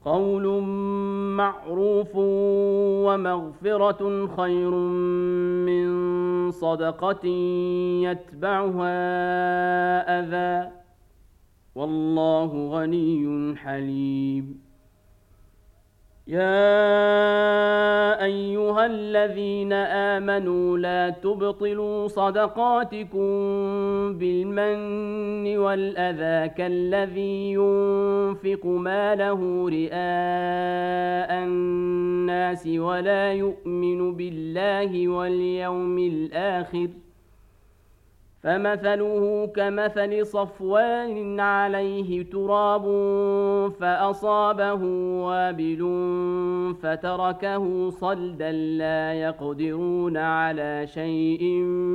قول معروف ومغفرة خير من صدقة يتبعها أذى، والله غني حليم. يا أيها الذين آمنوا لا تبطلوا صدقاتكم بالمن والأذى كالذي ينفق ماله رئاء الناس ولا يؤمن بالله واليوم الآخر، فمثله كمثل صفوان عليه تراب فأصابه وابل فتركه صلدا لا يقدرون على شيء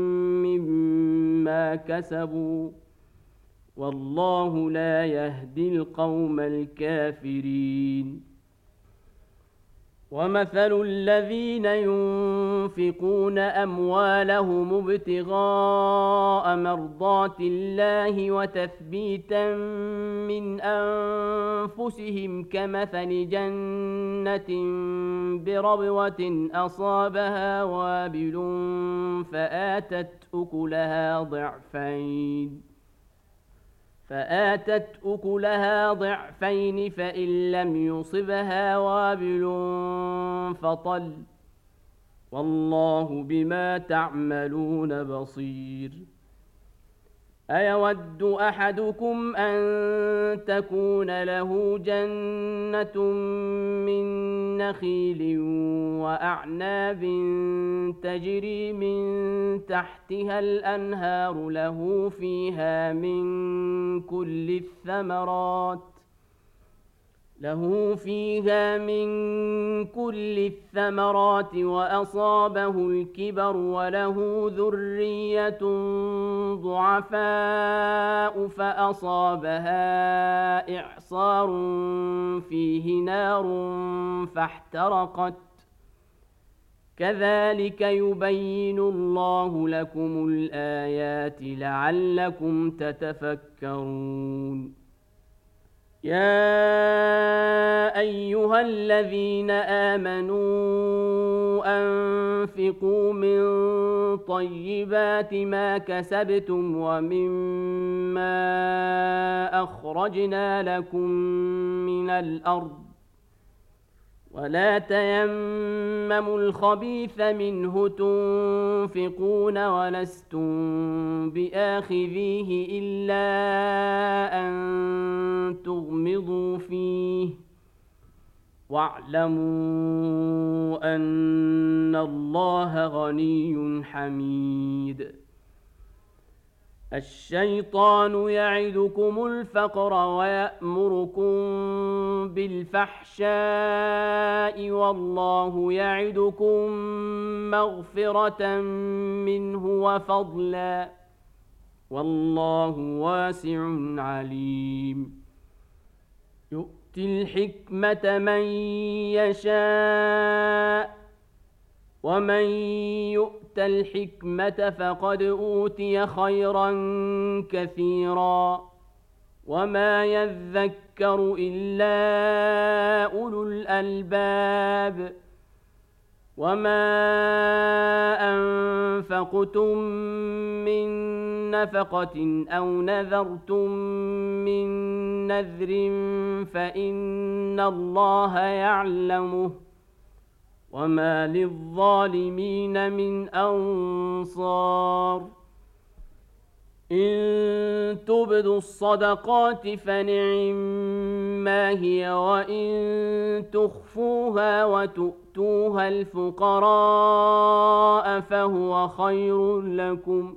مما كسبوا، والله لا يهدي القوم الكافرين. ومثل الذين ينفقون أموالهم ابتغاء مرضات الله وتثبيتا من أنفسهم كمثل جنة بربوة أصابها وابل فآتت أكلها ضعفين فإن لم يصبها وابل فطل، والله بما تعملون بصير. أيود أحدكم أن تكون له جنة من نخيل وأعناب تجري من تحتها الأنهار له فيها من كل الثمرات وأصابه الكبر وله ذرية ضعفاء فأصابها إعصار فيه نار فاحترقت، كذلك يبين الله لكم الآيات لعلكم تتفكرون. يا أيها الذين آمنوا أنفقوا من طيبات ما كسبتم ومما أخرجنا لكم من الأرض، ولا تيمموا الخبيث منه تنفقون ولستم بآخذيه إلا أن تغمضوا فيه، واعلموا أن الله غني حميد. الشيطان يعدكم الفقر ويأمركم بالفحشاء والله يعدكم مغفرة منه وفضلا، والله واسع عليم. يؤتي الحكمة من يشاء، ومن يؤت الحكمة فقد أوتي خيرا كثيرا، وما يذكر إلا أولو الألباب. وما أنفقتم من نفقة أو نذرتم من نذر فإن الله يعلمه، وما للظالمين من أنصار. إن تبدوا الصدقات فنعما هي، وإن تخفوها وتؤتوها الفقراء فهو خير لكم،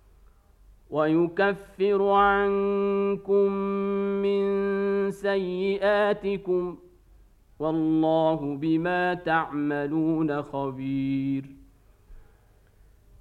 ويكفر عنكم من سيئاتكم، والله بما تعملون خبير.